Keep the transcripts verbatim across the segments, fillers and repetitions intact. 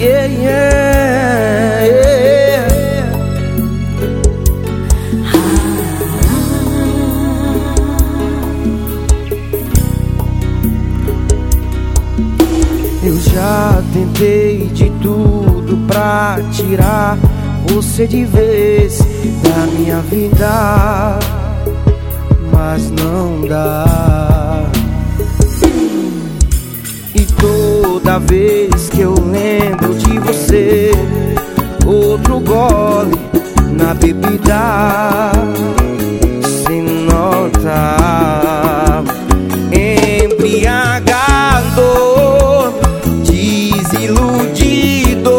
Yeah, yeah, yeah. Eu já tentei de tudo pra tirar você de vez da minha vida, mas não dá. E toda vez que eu lembro de você, outro gole na bebida se nota. Embriagado, desiludido,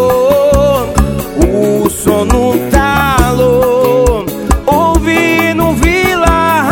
o sono talo, ouvindo Vila.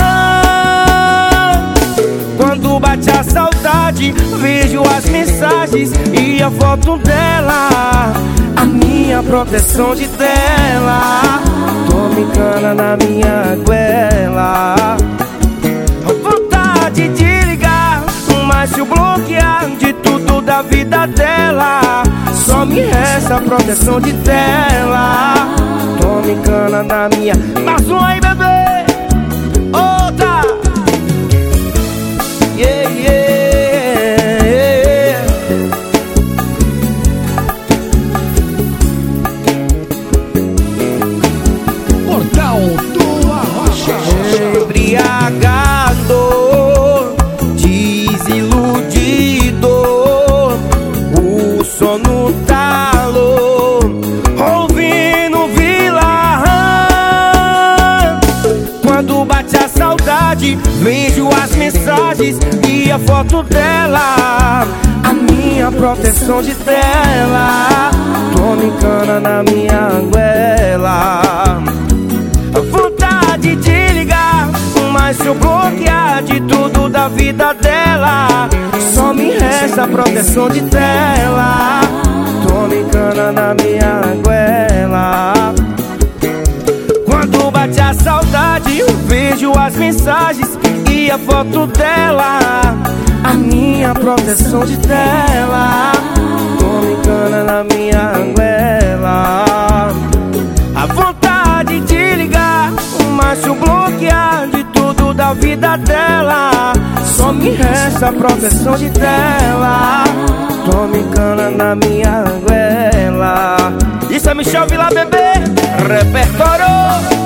Quando bate a saudade, vejo as mensagens e a foto dela, a minha proteção de tela. Tome cana na minha goela. Vontade de ligar, mas se eu bloquear de tudo da vida dela, só me resta a proteção de tela. Tome cana na minha. Mais um aí, bebê. Outra. Yeah, yeah. Portal do Arrocha. Embriagado, desiludido, o sono talo, ouvindo Vila. Quando bate a saudade, vejo as mensagens e a foto dela, a minha proteção de tela. Tome cana na minha goela. Vontade de ligar, mas se eu bloquear de tudo da vida dela, só me resta a proteção de tela. Tome cana na minha goela. Quando bate a saudade, eu vejo as mensagens e a foto dela, a minha proteção de tela. Tome cana na minha goela. A vontade de ligar, mas se eu bloquear de tudo da vida dela, só me resta a proteção de tela. Tome cana na minha goela. Isso é Michel Vila, bebê. Repertório.